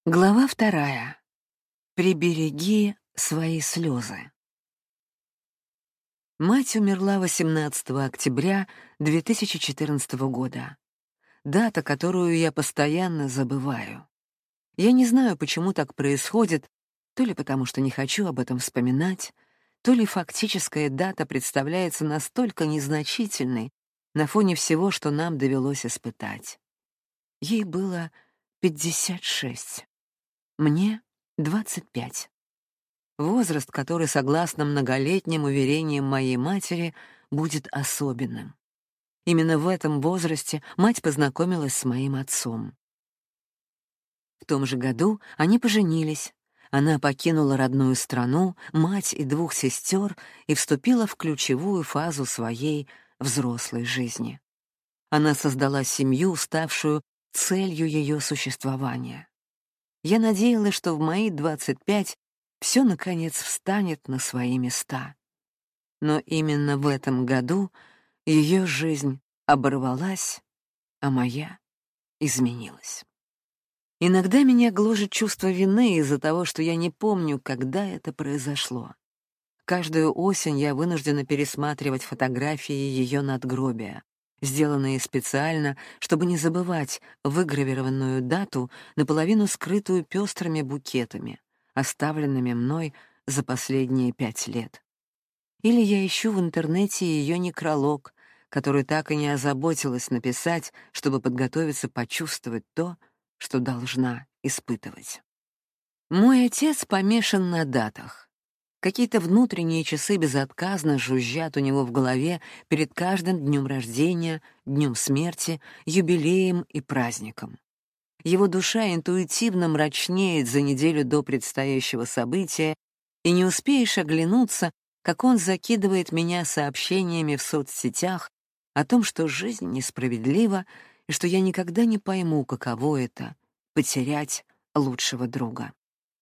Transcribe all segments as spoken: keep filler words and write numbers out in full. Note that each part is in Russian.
Глава вторая. Прибереги свои слезы. Мать умерла восемнадцатого октября две тысячи четырнадцатого года. Дата, которую я постоянно забываю. Я не знаю, почему так происходит, то ли потому, что не хочу об этом вспоминать, то ли фактическая дата представляется настолько незначительной на фоне всего, что нам довелось испытать. Ей было пятьдесят шесть. Мне — двадцать пять. Возраст, который, согласно многолетним уверениям моей матери, будет особенным. Именно в этом возрасте мать познакомилась с моим отцом. В том же году они поженились. Она покинула родную страну, мать и двух сестер и вступила в ключевую фазу своей взрослой жизни. Она создала семью, ставшую целью ее существования. Я надеялась, что в мои двадцать пять все, наконец, встанет на свои места. Но именно в этом году ее жизнь оборвалась, а моя изменилась. Иногда меня гложет чувство вины из-за того, что я не помню, когда это произошло. Каждую осень я вынуждена пересматривать фотографии ее надгробия, сделанные специально, чтобы не забывать выгравированную дату, наполовину скрытую пестрыми букетами, оставленными мной за последние пять лет. Или я ищу в интернете ее некролог, который так и не озаботилась написать, чтобы подготовиться почувствовать то, что должна испытывать. Мой отец помешан на датах. Какие-то внутренние часы безотказно жужжат у него в голове перед каждым днем рождения, днем смерти, юбилеем и праздником. Его душа интуитивно мрачнеет за неделю до предстоящего события, и не успеешь оглянуться, как он закидывает меня сообщениями в соцсетях о том, что жизнь несправедлива и что я никогда не пойму, каково это — потерять лучшего друга.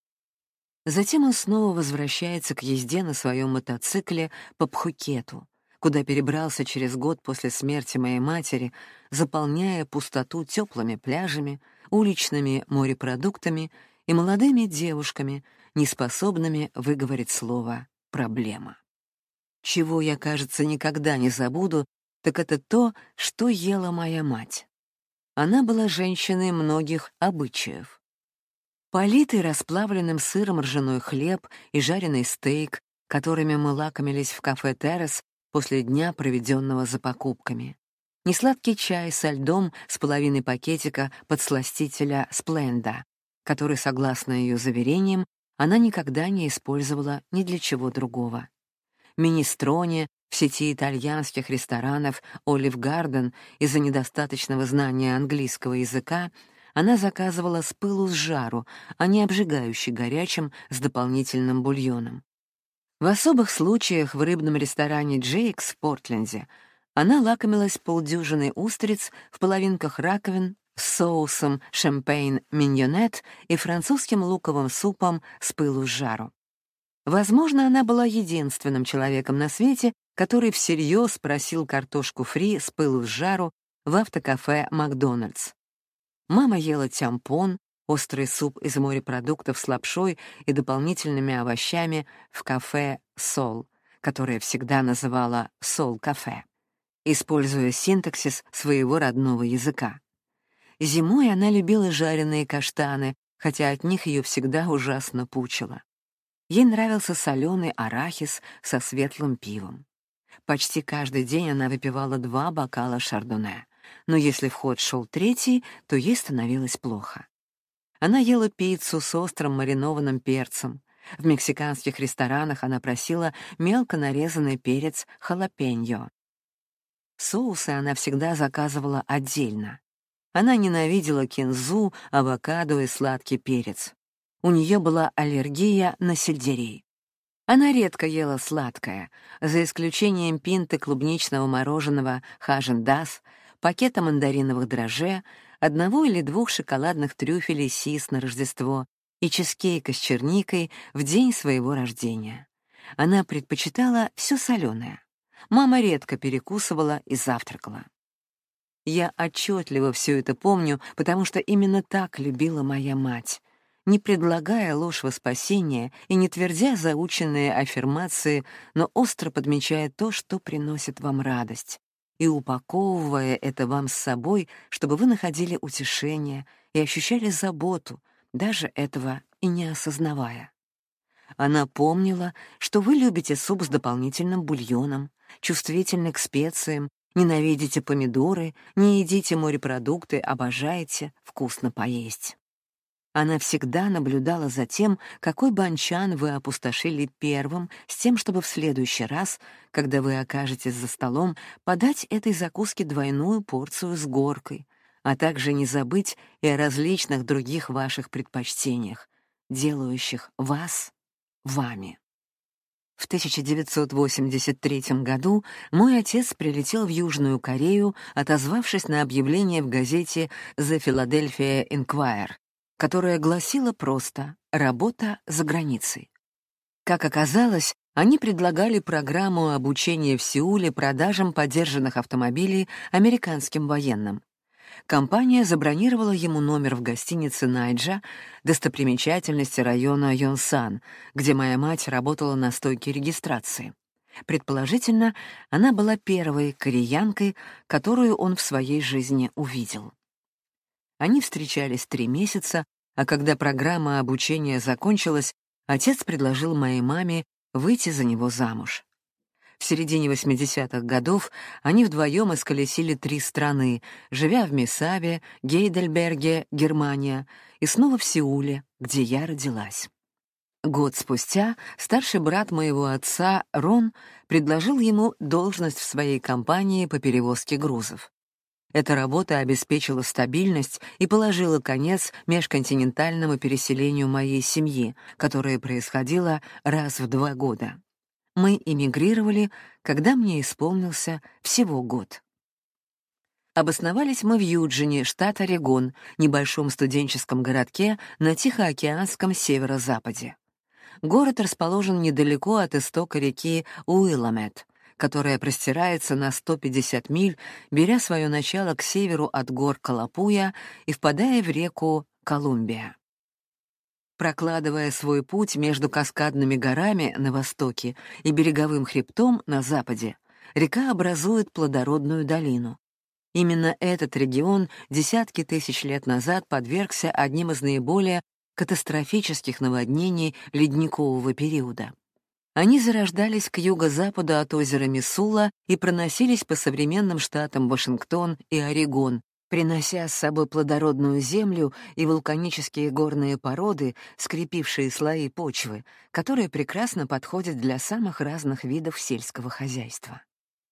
Затем он снова возвращается к езде на своем мотоцикле по Пхукету, куда перебрался через год после смерти моей матери, заполняя пустоту теплыми пляжами, уличными морепродуктами и молодыми девушками, неспособными выговорить слово «проблема». Чего я, кажется, никогда не забуду, так это то, что ела моя мать. Она была женщиной многих обычаев. Политый расплавленным сыром ржаной хлеб и жареный стейк, которыми мы лакомились в кафе «Террас» после дня, проведенного за покупками. Несладкий чай со льдом с половиной пакетика подсластителя «Спленда», который, согласно ее заверениям, она никогда не использовала ни для чего другого. Минестроне в сети итальянских ресторанов «Олив Гарден» из-за недостаточного знания английского языка она заказывала с пылу с жару, а не обжигающий горячим с дополнительным бульоном. В особых случаях в рыбном ресторане «Джейкс» в Портленде она лакомилась полдюжиной устриц в половинках раковин с соусом шампейн-миньонет и французским луковым супом с пылу с жару. Возможно, она была единственным человеком на свете, который всерьез просил картошку фри с пылу с жару в автокафе «Макдональдс». Мама ела тямпон, острый суп из морепродуктов с лапшой и дополнительными овощами в кафе «Сол», которое всегда называла «Сол-кафе», используя синтаксис своего родного языка. Зимой она любила жареные каштаны, хотя от них ее всегда ужасно пучило. Ей нравился соленый арахис со светлым пивом. Почти каждый день она выпивала два бокала шардоне. Но если в ход шел третий, то ей становилось плохо. Она ела пиццу с острым маринованным перцем. В мексиканских ресторанах она просила мелко нарезанный перец халапеньо. Соусы она всегда заказывала отдельно. Она ненавидела кинзу, авокадо и сладкий перец. У нее была аллергия на сельдерей. Она редко ела сладкое, за исключением пинты клубничного мороженого «Хажен-Дазс», пакета мандариновых дрожжей, одного или двух шоколадных трюфелей сис на Рождество и чизкейка с черникой в день своего рождения. Она предпочитала все соленое. Мама редко перекусывала и завтракала. Я отчетливо все это помню, потому что именно так любила моя мать. не предлагая ложь во спасение и не твердя заученные аффирмации, но остро подмечая то, что приносит вам радость, и упаковывая это вам с собой, чтобы вы находили утешение и ощущали заботу, даже этого и не осознавая. Она помнила, что вы любите суп с дополнительным бульоном, чувствительны к специям, ненавидите помидоры, не едите морепродукты, обожаете вкусно поесть. Она всегда наблюдала за тем, какой банчан вы опустошили первым, с тем, чтобы в следующий раз, когда вы окажетесь за столом, подать этой закуске двойную порцию с горкой, а также не забыть и о различных других ваших предпочтениях, делающих вас вами. В тысяча девятьсот восемьдесят третьем году мой отец прилетел в Южную Корею, отозвавшись на объявление в газете The Philadelphia Inquirer, которая гласила просто «Работа за границей». Как оказалось, они предлагали программу обучения в Сеуле продажам подержанных автомобилей американским военным. Компания забронировала ему номер в гостинице «Найджа», достопримечательности района Йонсан, где моя мать работала на стойке регистрации. Предположительно, она была первой кореянкой, которую он в своей жизни увидел. Они встречались три месяца, а когда программа обучения закончилась, отец предложил моей маме выйти за него замуж. В середине восьмидесятых годов они вдвоем исколесили три страны, живя в Месабе, Гейдельберге, Германия, и снова в Сеуле, где я родилась. Год спустя старший брат моего отца, Рон, предложил ему должность в своей компании по перевозке грузов. Эта работа обеспечила стабильность и положила конец межконтинентальному переселению моей семьи, которое происходило раз в два года. Мы эмигрировали, когда мне исполнился всего год. Обосновались мы в Юджине, штат Орегон, небольшом студенческом городке на Тихоокеанском северо-западе. Город расположен недалеко от истока реки Уилламет, которая простирается на сто пятьдесят миль, беря свое начало к северу от гор Калапуя и впадая в реку Колумбия. Прокладывая свой путь между каскадными горами на востоке и береговым хребтом на западе, река образует плодородную долину. Именно этот регион десятки тысяч лет назад подвергся одним из наиболее катастрофических наводнений ледникового периода. Они зарождались к юго-западу от озера Миссула и проносились по современным штатам Вашингтон и Орегон, принося с собой плодородную землю и вулканические горные породы, скрепившие слои почвы, которые прекрасно подходят для самых разных видов сельского хозяйства.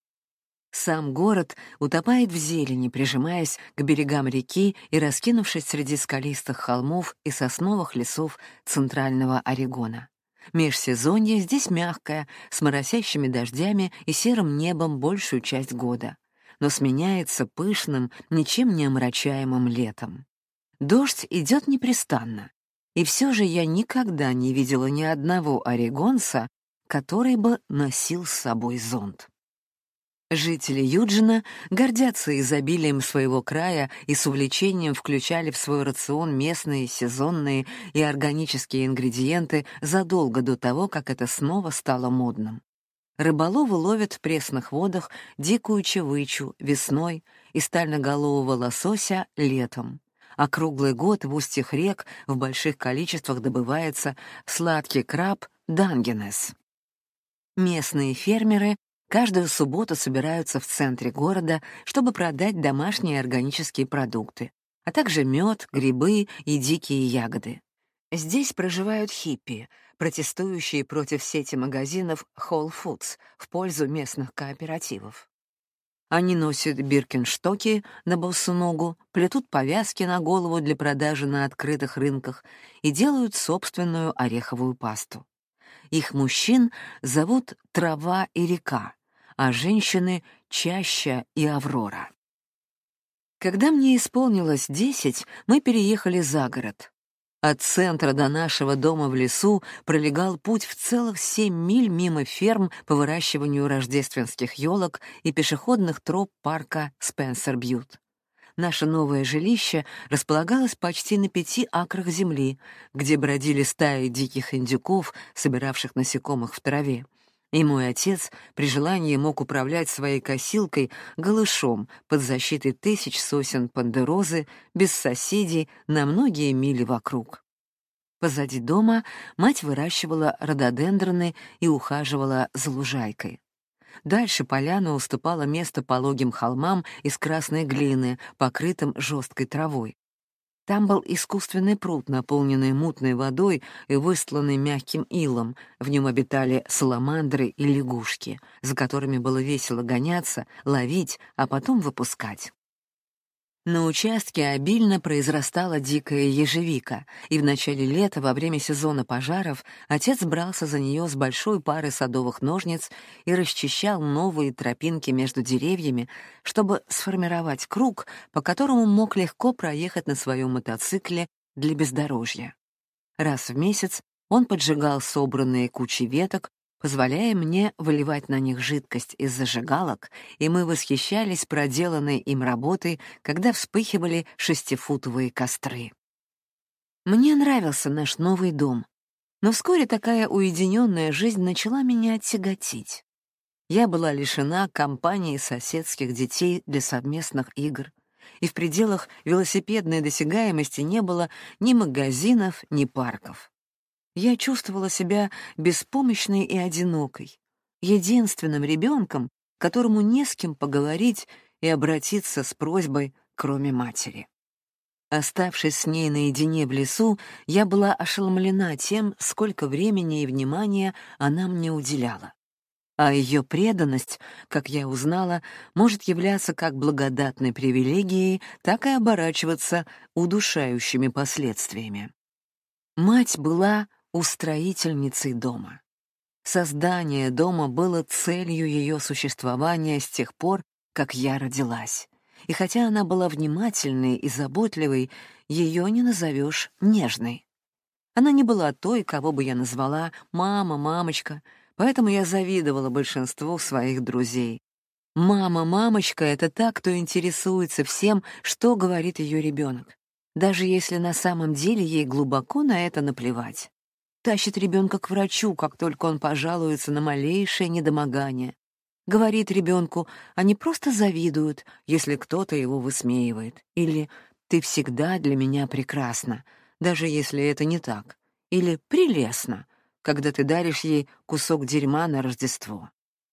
Сам город утопает в зелени, прижимаясь к берегам реки и раскинувшись среди скалистых холмов и сосновых лесов центрального Орегона. Межсезонье здесь мягкое, с моросящими дождями и серым небом большую часть года, но сменяется пышным, ничем не омрачаемым летом. Дождь идет непрестанно, и все же я никогда не видела ни одного орегонца, который бы носил с собой зонт. Жители Юджина гордятся изобилием своего края и с увлечением включали в свой рацион местные, сезонные и органические ингредиенты задолго до того, как это снова стало модным. Рыболовы ловят в пресных водах дикую чевычу весной и стальноголового лосося летом, а круглый год в устьях рек в больших количествах добывается сладкий краб дангенес. Местные фермеры каждую субботу собираются в центре города, чтобы продать домашние органические продукты, а также мед, грибы и дикие ягоды. Здесь проживают хиппи, протестующие против сети магазинов Whole Foods в пользу местных кооперативов. Они носят биркенстоки на босу ногу, плетут повязки на голову для продажи на открытых рынках и делают собственную ореховую пасту. Их мужчин зовут Трава и Река, а женщины — Чаща и Аврора. Когда мне исполнилось десять, мы переехали за город. От центра до нашего дома в лесу пролегал путь в целых семь миль мимо ферм по выращиванию рождественских елок и пешеходных троп парка Спенсер-Бьют. Наше новое жилище располагалось почти на пяти акрах земли, где бродили стаи диких индюков, собиравших насекомых в траве. И мой отец при желании мог управлять своей косилкой голышом под защитой тысяч сосен пандерозы, без соседей на многие мили вокруг. Позади дома мать выращивала рододендроны и ухаживала за лужайкой. Дальше поляна уступала место пологим холмам из красной глины, покрытым жесткой травой. Там был искусственный пруд, наполненный мутной водой и выстланный мягким илом. В нем обитали саламандры и лягушки, за которыми было весело гоняться, ловить, а потом выпускать. На участке обильно произрастала дикая ежевика, и в начале лета, во время сезона пожаров, отец брался за нее с большой парой садовых ножниц и расчищал новые тропинки между деревьями, чтобы сформировать круг, по которому мог легко проехать на своем мотоцикле для бездорожья. Раз в месяц он поджигал собранные кучи веток, позволяя мне выливать на них жидкость из зажигалок, и мы восхищались проделанной им работой, когда вспыхивали шестифутовые костры. Мне нравился наш новый дом, но вскоре такая уединенная жизнь начала меня тяготить. Я была лишена компании соседских детей для совместных игр, и в пределах велосипедной досягаемости не было ни магазинов, ни парков. Я чувствовала себя беспомощной и одинокой, единственным ребенком, которому не с кем поговорить и обратиться с просьбой, кроме матери. Оставшись с ней наедине в лесу, я была ошеломлена тем, сколько времени и внимания она мне уделяла. А ее преданность, как я узнала, может являться как благодатной привилегией, так и оборачиваться удушающими последствиями. Мать была устроительницей дома. Создание дома было целью ее существования с тех пор, как я родилась. И хотя она была внимательной и заботливой, ее не назовешь нежной. Она не была той, кого бы я назвала «мама», «мамочка», поэтому я завидовала большинству своих друзей. Мама, мамочка — это та, кто интересуется всем, что говорит ее ребенок, даже если на самом деле ей глубоко на это наплевать. Тащит ребенка к врачу, как только он пожалуется на малейшее недомогание. Говорит ребенку, они просто завидуют, если кто-то его высмеивает. Или «ты всегда для меня прекрасна», даже если это не так. Или «прелестно», когда ты даришь ей кусок дерьма на Рождество.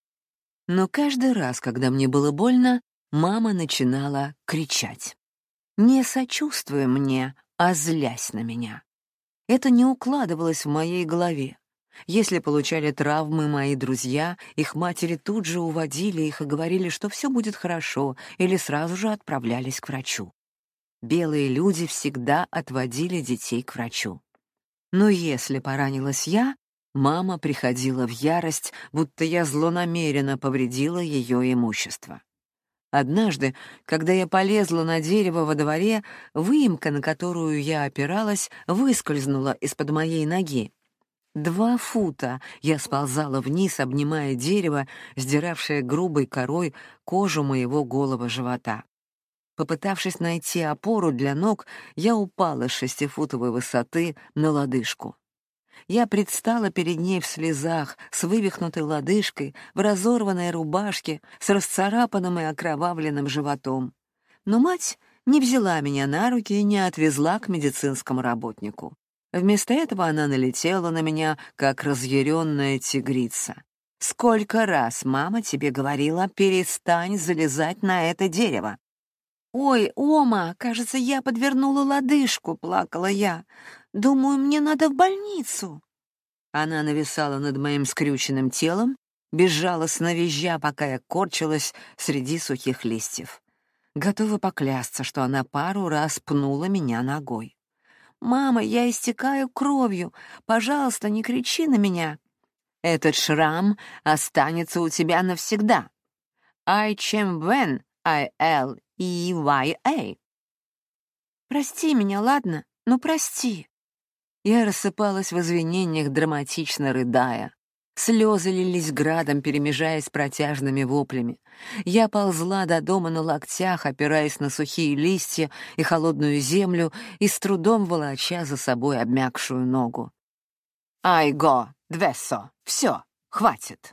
Но каждый раз, когда мне было больно, мама начинала кричать. Не сочувствуя мне, а злясь на меня. Это не укладывалось в моей голове. Если получали травмы мои друзья, их матери тут же уводили их и говорили, что все будет хорошо, или сразу же отправлялись к врачу. Белые люди всегда отводили детей к врачу. Но если поранилась я, мама приходила в ярость, будто я злонамеренно повредила ее имущество. Однажды, когда я полезла на дерево во дворе, выемка, на которую я опиралась, выскользнула из-под моей ноги. Два фута я сползала вниз, обнимая дерево, сдиравшее грубой корой кожу моего голого живота. Попытавшись найти опору для ног, я упала с шестифутовой высоты на лодыжку. Я предстала перед ней в слезах, с вывихнутой лодыжкой, в разорванной рубашке, с расцарапанным и окровавленным животом. Но мать не взяла меня на руки и не отвезла к медицинскому работнику. Вместо этого она налетела на меня, как разъяренная тигрица. «Сколько раз мама тебе говорила, перестань залезать на это дерево?» «Ой, Ома, кажется, я подвернула лодыжку», — плакала я. «Думаю, мне надо в больницу». Она нависала над моим скрюченным телом, безжалостно визжа, пока я корчилась среди сухих листьев. Готова поклясться, что она пару раз пнула меня ногой. «Мама, я истекаю кровью. Пожалуйста, не кричи на меня». «Этот шрам останется у тебя навсегда. I чем when I L E Y A. Прости меня, ладно? Ну, прости». Я рассыпалась в извинениях, драматично рыдая. Слезы лились градом, перемежаясь с протяжными воплями. Я ползла до дома на локтях, опираясь на сухие листья и холодную землю, и с трудом волоча за собой обмякшую ногу. «Айго, двессо, все, хватит!»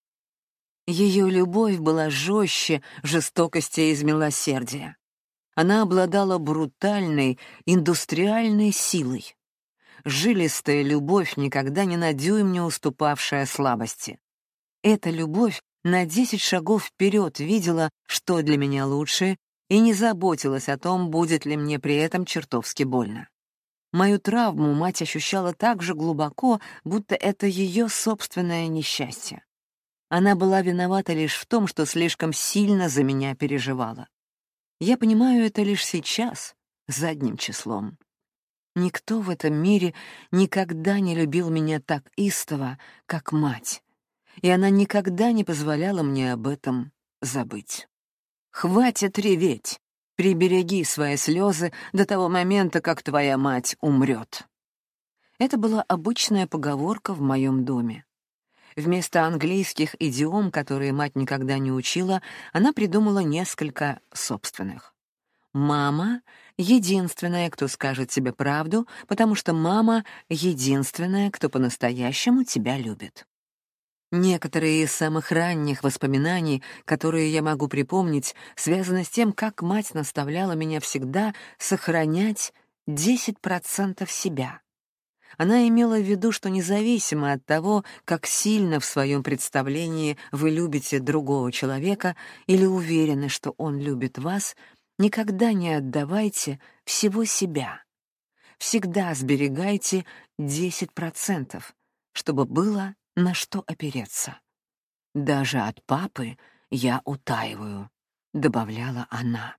Ее любовь была жестче жестокости из милосердия. Она обладала брутальной, индустриальной силой. Жилистая любовь, никогда ни на дюйм не уступавшая слабости. Эта любовь на десять шагов вперед видела, что для меня лучше, и не заботилась о том, будет ли мне при этом чертовски больно. Мою травму мать ощущала так же глубоко, будто это ее собственное несчастье. Она была виновата лишь в том, что слишком сильно за меня переживала. Я понимаю это лишь сейчас, задним числом. Никто в этом мире никогда не любил меня так истово, как мать, и она никогда не позволяла мне об этом забыть. «Хватит реветь! Прибереги свои слезы до того момента, как твоя мать умрет». Это была обычная поговорка в моем доме. Вместо английских идиом, которые мать никогда не учила, она придумала несколько собственных. «Мама — единственная, кто скажет тебе правду, потому что мама — единственная, кто по-настоящему тебя любит». Некоторые из самых ранних воспоминаний, которые я могу припомнить, связаны с тем, как мать наставляла меня всегда сохранять десять процентов себя. Она имела в виду, что независимо от того, как сильно в своем представлении вы любите другого человека или уверены, что он любит вас, никогда не отдавайте всего себя. Всегда сберегайте десять процентов, чтобы было на что опереться. «Даже от папы я утаиваю», — добавляла она.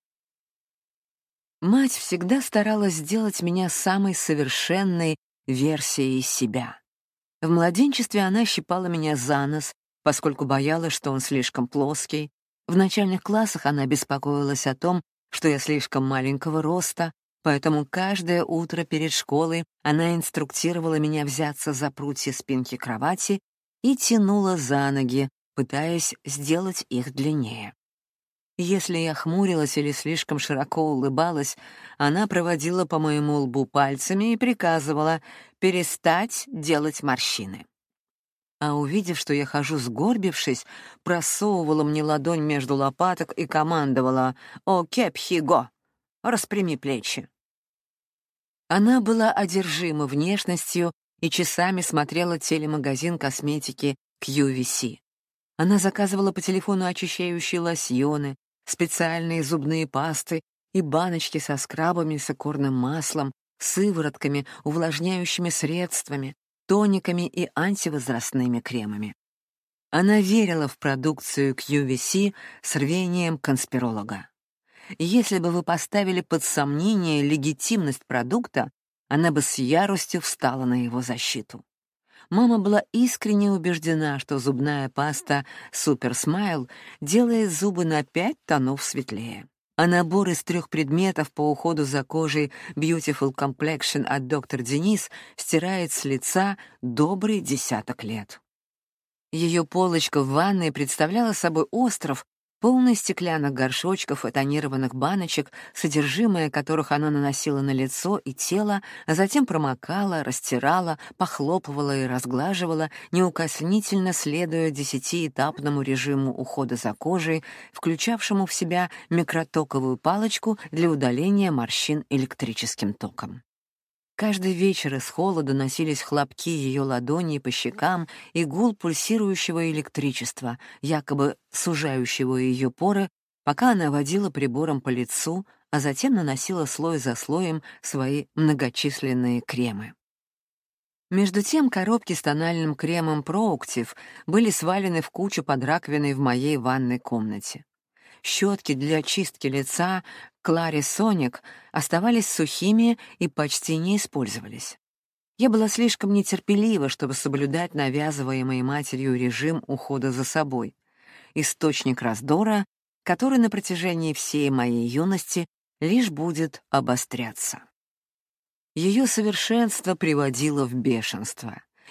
Мать всегда старалась сделать меня самой совершенной версией себя. В младенчестве она щипала меня за нос, поскольку боялась, что он слишком плоский. В начальных классах она беспокоилась о том, что я слишком маленького роста, поэтому каждое утро перед школой она инструктировала меня взяться за прутья спинки кровати и тянула за ноги, пытаясь сделать их длиннее. Если я хмурилась или слишком широко улыбалась, она проводила по моему лбу пальцами и приказывала перестать делать морщины. А увидев, что я хожу сгорбившись, просовывала мне ладонь между лопаток и командовала «О, кепхиго! Распрями плечи!». Она была одержима внешностью и часами смотрела телемагазин косметики кью ви си. Она заказывала по телефону очищающие лосьоны, специальные зубные пасты и баночки со скрабами с икорным маслом, сыворотками, увлажняющими средствами, тониками и антивозрастными кремами. Она верила в продукцию кью ви си с рвением конспиролога. Если бы вы поставили под сомнение легитимность продукта, она бы с яростью встала на его защиту. Мама была искренне убеждена, что зубная паста Super Smile делает зубы на пять тонов светлее. А набор из трех предметов по уходу за кожей Beautiful Complexion от доктор Денис стирает с лица добрый десяток лет. Ее полочка в ванной представляла собой остров, полный стеклянных горшочков и тонированных баночек, содержимое которых она наносила на лицо и тело, а затем промокала, растирала, похлопывала и разглаживала, неукоснительно следуя десятиэтапному режиму ухода за кожей, включавшему в себя микротоковую палочку для удаления морщин электрическим током. Каждый вечер из холла доносились хлопки ее ладоней по щекам и гул пульсирующего электричества, якобы сужающего ее поры, пока она водила прибором по лицу, а затем наносила слой за слоем свои многочисленные кремы. Между тем коробки с тональным кремом Proactiv были свалены в кучу под раковиной в моей ванной комнате. Щетки для чистки лица Clarisonic оставались сухими и почти не использовались. Я была слишком нетерпелива, чтобы соблюдать навязываемый матерью режим ухода за собой. Источник раздора, который на протяжении всей моей юности лишь будет обостряться. Ее совершенство приводило в бешенство.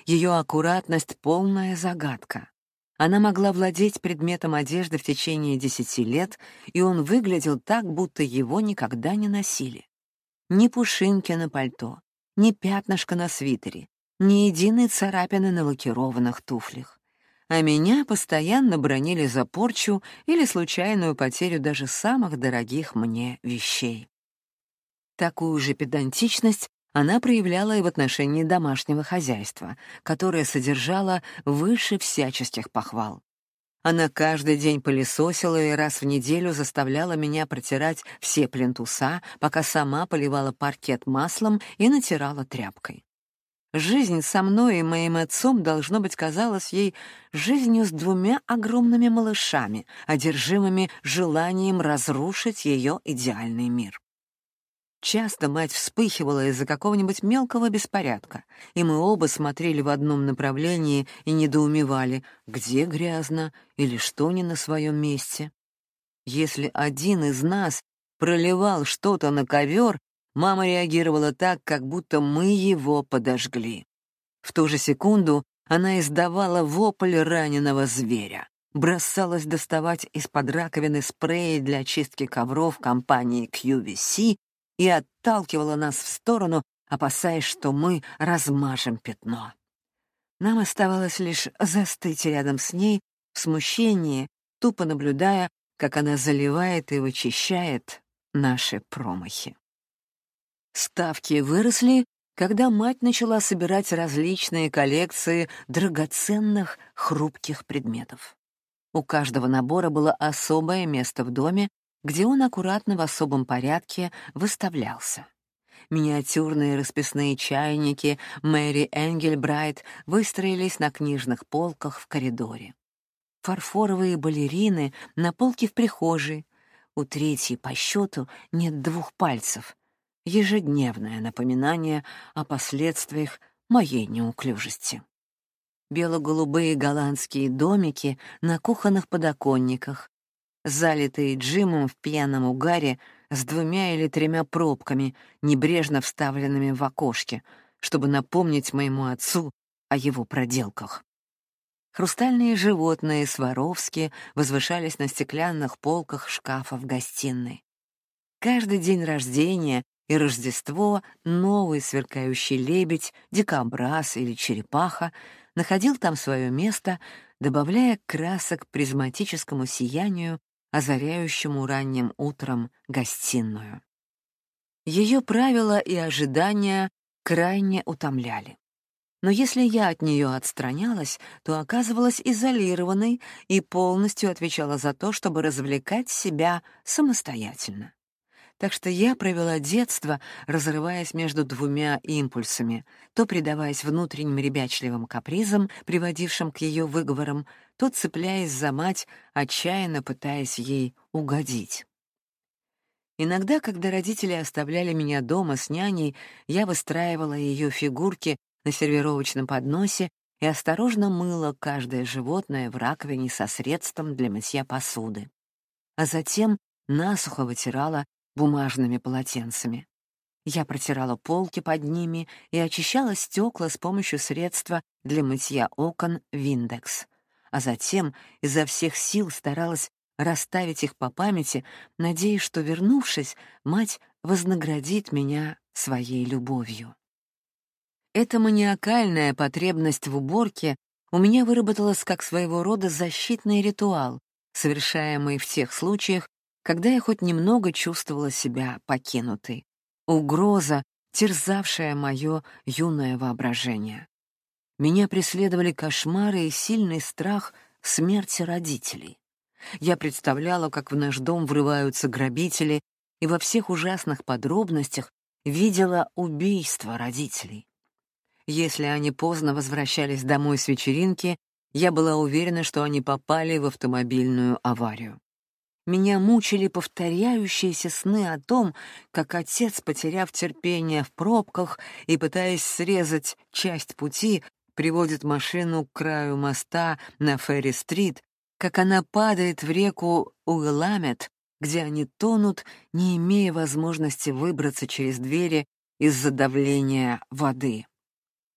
Ее аккуратность — полная загадка. Она могла владеть предметом одежды в течение десяти лет, и он выглядел так, будто его никогда не носили. Ни пушинки на пальто, ни пятнышка на свитере, ни единой царапины на лакированных туфлях. А меня постоянно бранили за порчу или случайную потерю даже самых дорогих мне вещей. Такую же педантичность она проявляла и в отношении домашнего хозяйства, которое содержало выше всяческих похвал. Она каждый день пылесосила и раз в неделю заставляла меня протирать все плинтуса, пока сама поливала паркет маслом и натирала тряпкой. Жизнь со мной и моим отцом, должно быть, казалась ей жизнью с двумя огромными малышами, одержимыми желанием разрушить ее идеальный мир. Часто мать вспыхивала из-за какого-нибудь мелкого беспорядка, и мы оба смотрели в одном направлении и недоумевали, где грязно или что не на своем месте. Если один из нас проливал что-то на ковер, мама реагировала так, как будто мы его подожгли. В ту же секунду она издавала вопль раненого зверя, бросалась доставать из-под раковины спреи для очистки ковров компании кью ви си и отталкивала нас в сторону, опасаясь, что мы размажем пятно. Нам оставалось лишь застыть рядом с ней в смущении, тупо наблюдая, как она заливает и вычищает наши промахи. Ставки выросли, когда мать начала собирать различные коллекции драгоценных, хрупких предметов. У каждого набора было особое место в доме, где он аккуратно в особом порядке выставлялся. Миниатюрные расписные чайники Мэри Энгельбрайт выстроились на книжных полках в коридоре. Фарфоровые балерины на полке в прихожей. У третьей по счету нет двух пальцев. Ежедневное напоминание о последствиях моей неуклюжести. Бело-голубые голландские домики на кухонных подоконниках, залитые Джимом в пьяном угаре с двумя или тремя пробками, небрежно вставленными в окошки, чтобы напомнить моему отцу о его проделках. Хрустальные животные Сваровски возвышались на стеклянных полках шкафа в гостиной. Каждый день рождения и Рождество новый сверкающий лебедь, дикобраз или черепаха находил там свое место, добавляя красок призматическому сиянию, озаряющему ранним утром гостиную. Ее правила и ожидания крайне утомляли. Но если я от нее отстранялась, то оказывалась изолированной и полностью отвечала за то, чтобы развлекать себя самостоятельно. Так что я провела детство, разрываясь между двумя импульсами, то предаваясь внутренним ребячливым капризам, приводившим к ее выговорам, то цепляясь за мать, отчаянно пытаясь ей угодить. Иногда, когда родители оставляли меня дома с няней, я выстраивала ее фигурки на сервировочном подносе и осторожно мыла каждое животное в раковине со средством для мытья посуды. А затем насухо вытирала бумажными полотенцами. Я протирала полки под ними и очищала стекла с помощью средства для мытья окон Виндекс, а затем изо всех сил старалась расставить их по памяти, надеясь, что, вернувшись, мать вознаградит меня своей любовью. Эта маниакальная потребность в уборке у меня выработалась как своего рода защитный ритуал, совершаемый в тех случаях, когда я хоть немного чувствовала себя покинутой. Угроза, терзавшая мое юное воображение. Меня преследовали кошмары и сильный страх смерти родителей. Я представляла, как в наш дом врываются грабители, и во всех ужасных подробностях видела убийство родителей. Если они поздно возвращались домой с вечеринки, я была уверена, что они попали в автомобильную аварию. Меня мучили повторяющиеся сны о том, как отец, потеряв терпение в пробках и пытаясь срезать часть пути, приводит машину к краю моста на Ферри-стрит, как она падает в реку Уилламет, где они тонут, не имея возможности выбраться через двери из-за давления воды.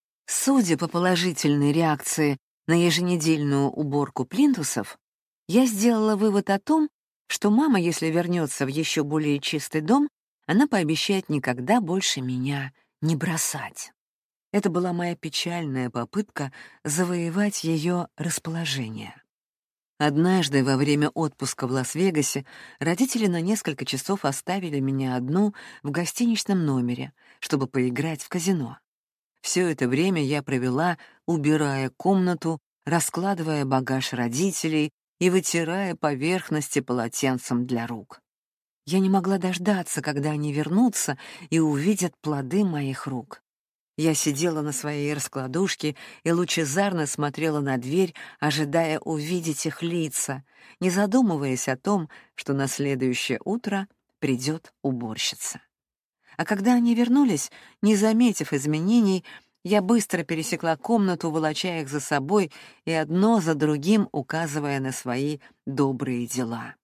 Судя по положительной реакции на еженедельную уборку плинтусов, я сделала вывод о том, что мама, если вернется в еще более чистый дом, она пообещает никогда больше меня не бросать. Это была моя печальная попытка завоевать ее расположение. Однажды во время отпуска в Лас-Вегасе родители на несколько часов оставили меня одну в гостиничном номере, чтобы поиграть в казино. Все это время я провела, убирая комнату, раскладывая багаж родителей и вытирая поверхности полотенцем для рук. Я не могла дождаться, когда они вернутся и увидят плоды моих рук. Я сидела на своей раскладушке и лучезарно смотрела на дверь, ожидая увидеть их лица, не задумываясь о том, что на следующее утро придет уборщица. А когда они вернулись, не заметив изменений, я быстро пересекла комнату, волоча их за собой и одно за другим указывая на свои добрые дела.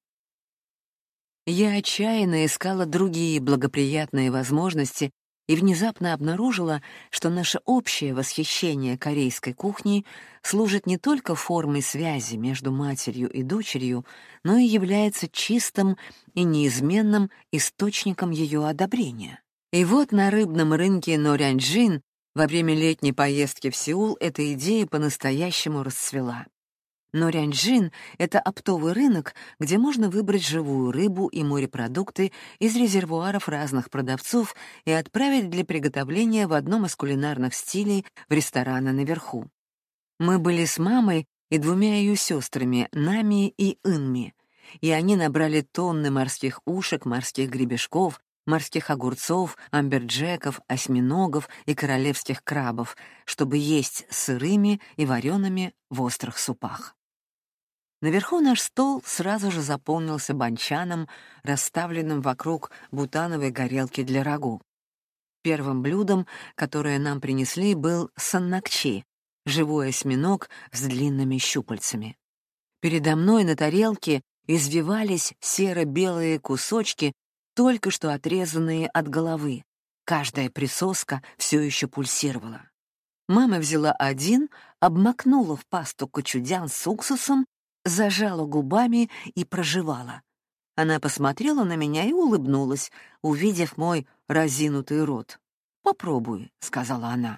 Я отчаянно искала другие благоприятные возможности и внезапно обнаружила, что наше общее восхищение корейской кухней служит не только формой связи между матерью и дочерью, но и является чистым и неизменным источником ее одобрения. И вот на рыбном рынке Норянджин во время летней поездки в Сеул эта идея по-настоящему расцвела. Норянджин — это оптовый рынок, где можно выбрать живую рыбу и морепродукты из резервуаров разных продавцов и отправить для приготовления в одном из кулинарных стилей в рестораны наверху. Мы были с мамой и двумя ее сестрами, Нами и Инми, и они набрали тонны морских ушек, морских гребешков, морских огурцов, амберджеков, осьминогов и королевских крабов, чтобы есть сырыми и вареными в острых супах. Наверху наш стол сразу же заполнился банчаном, расставленным вокруг бутановой горелки для рагу. Первым блюдом, которое нам принесли, был саннакчи — живой осьминог с длинными щупальцами. Передо мной на тарелке извивались серо-белые кусочки, только что отрезанные от головы. Каждая присоска все еще пульсировала. Мама взяла один, обмакнула в пасту кочудян с уксусом, зажала губами и прожевала. Она посмотрела на меня и улыбнулась, увидев мой разинутый рот. «Попробуй», — сказала она.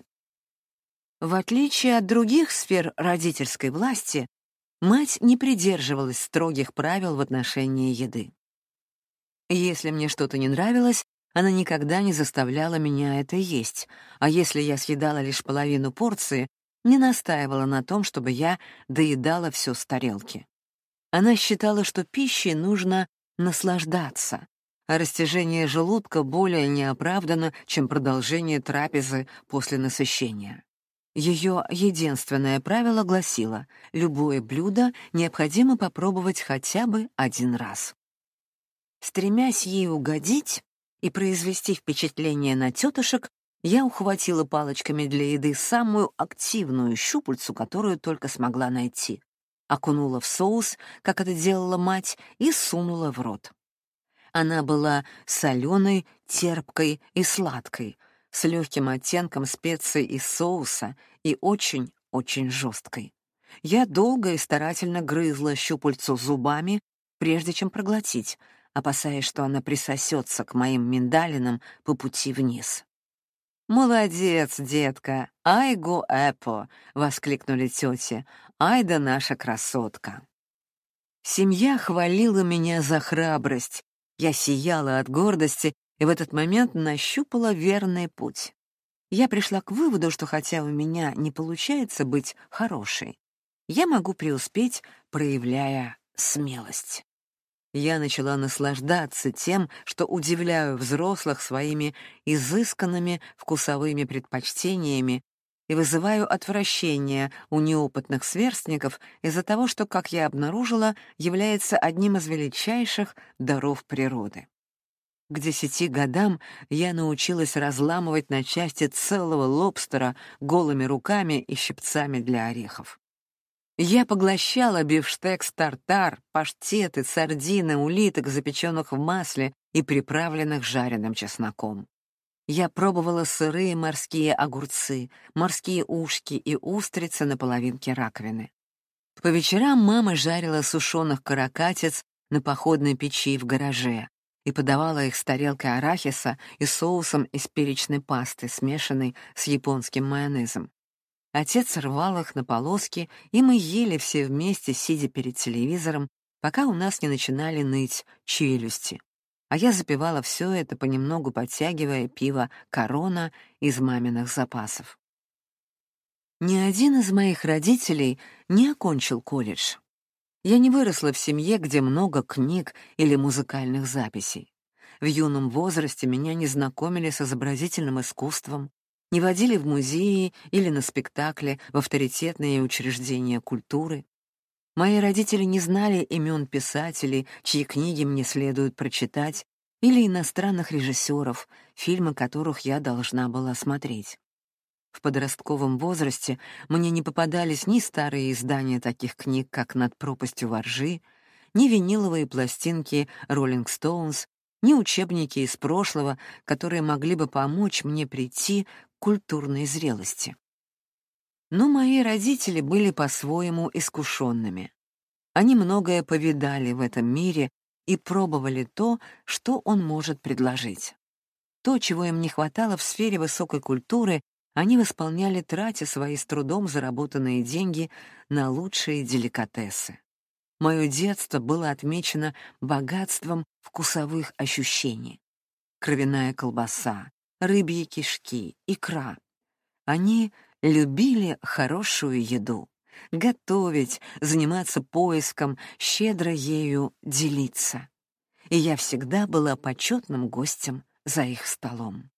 В отличие от других сфер родительской власти, мать не придерживалась строгих правил в отношении еды. Если мне что-то не нравилось, она никогда не заставляла меня это есть, а если я съедала лишь половину порции, не настаивала на том, чтобы я доедала все с тарелки. Она считала, что пищей нужно наслаждаться, а растяжение желудка более неоправданно, чем продолжение трапезы после насыщения. Ее единственное правило гласило: любое блюдо необходимо попробовать хотя бы один раз. Стремясь ей угодить и произвести впечатление на тетушек, я ухватила палочками для еды самую активную щупальцу, которую только смогла найти, окунула в соус, как это делала мать, и сунула в рот. Она была соленой, терпкой и сладкой, с легким оттенком специй и соуса и очень-очень жесткой. Я долго и старательно грызла щупальцу зубами, прежде чем проглотить, опасаясь, что она присосется к моим миндалинам по пути вниз. «Молодец, детка! Айго эпо!» — воскликнули тети. «Ай да наша красотка!» Семья хвалила меня за храбрость. Я сияла от гордости и в этот момент нащупала верный путь. Я пришла к выводу, что хотя у меня не получается быть хорошей, я могу преуспеть, проявляя смелость. Я начала наслаждаться тем, что удивляю взрослых своими изысканными вкусовыми предпочтениями и вызываю отвращение у неопытных сверстников из-за того, что, как я обнаружила, является одним из величайших даров природы. К десяти годам я научилась разламывать на части целого лобстера голыми руками и щипцами для орехов. Я поглощала бифштекс-тартар, паштеты, сардины, улиток, запеченных в масле и приправленных жареным чесноком. Я пробовала сырые морские огурцы, морские ушки и устрицы на половинке раковины. По вечерам мама жарила сушеных каракатиц на походной печи в гараже и подавала их с тарелкой арахиса и соусом из перечной пасты, смешанной с японским майонезом. Отец рвал их на полоски, и мы ели все вместе, сидя перед телевизором, пока у нас не начинали ныть челюсти. А я запивала все это, понемногу подтягивая пиво «Корона» из маминых запасов. Ни один из моих родителей не окончил колледж. Я не выросла в семье, где много книг или музыкальных записей. В юном возрасте меня не знакомили с изобразительным искусством, не водили в музеи или на спектакли в авторитетные учреждения культуры. Мои родители не знали имен писателей, чьи книги мне следует прочитать, или иностранных режиссеров, фильмы которых я должна была смотреть. В подростковом возрасте мне не попадались ни старые издания таких книг, как «Над пропастью во ржи», ни виниловые пластинки «Роллинг Стоунс», ни учебники из прошлого, которые могли бы помочь мне прийти к культурной зрелости. Но мои родители были по-своему искушенными. Они многое повидали в этом мире и пробовали то, что он может предложить. То, чего им не хватало в сфере высокой культуры, они восполняли, тратя свои с трудом заработанные деньги на лучшие деликатесы. Мое детство было отмечено богатством вкусовых ощущений. Кровяная колбаса, рыбьи кишки, икра. Они любили хорошую еду, готовить, заниматься поиском, щедро ею делиться. И я всегда была почетным гостем за их столом.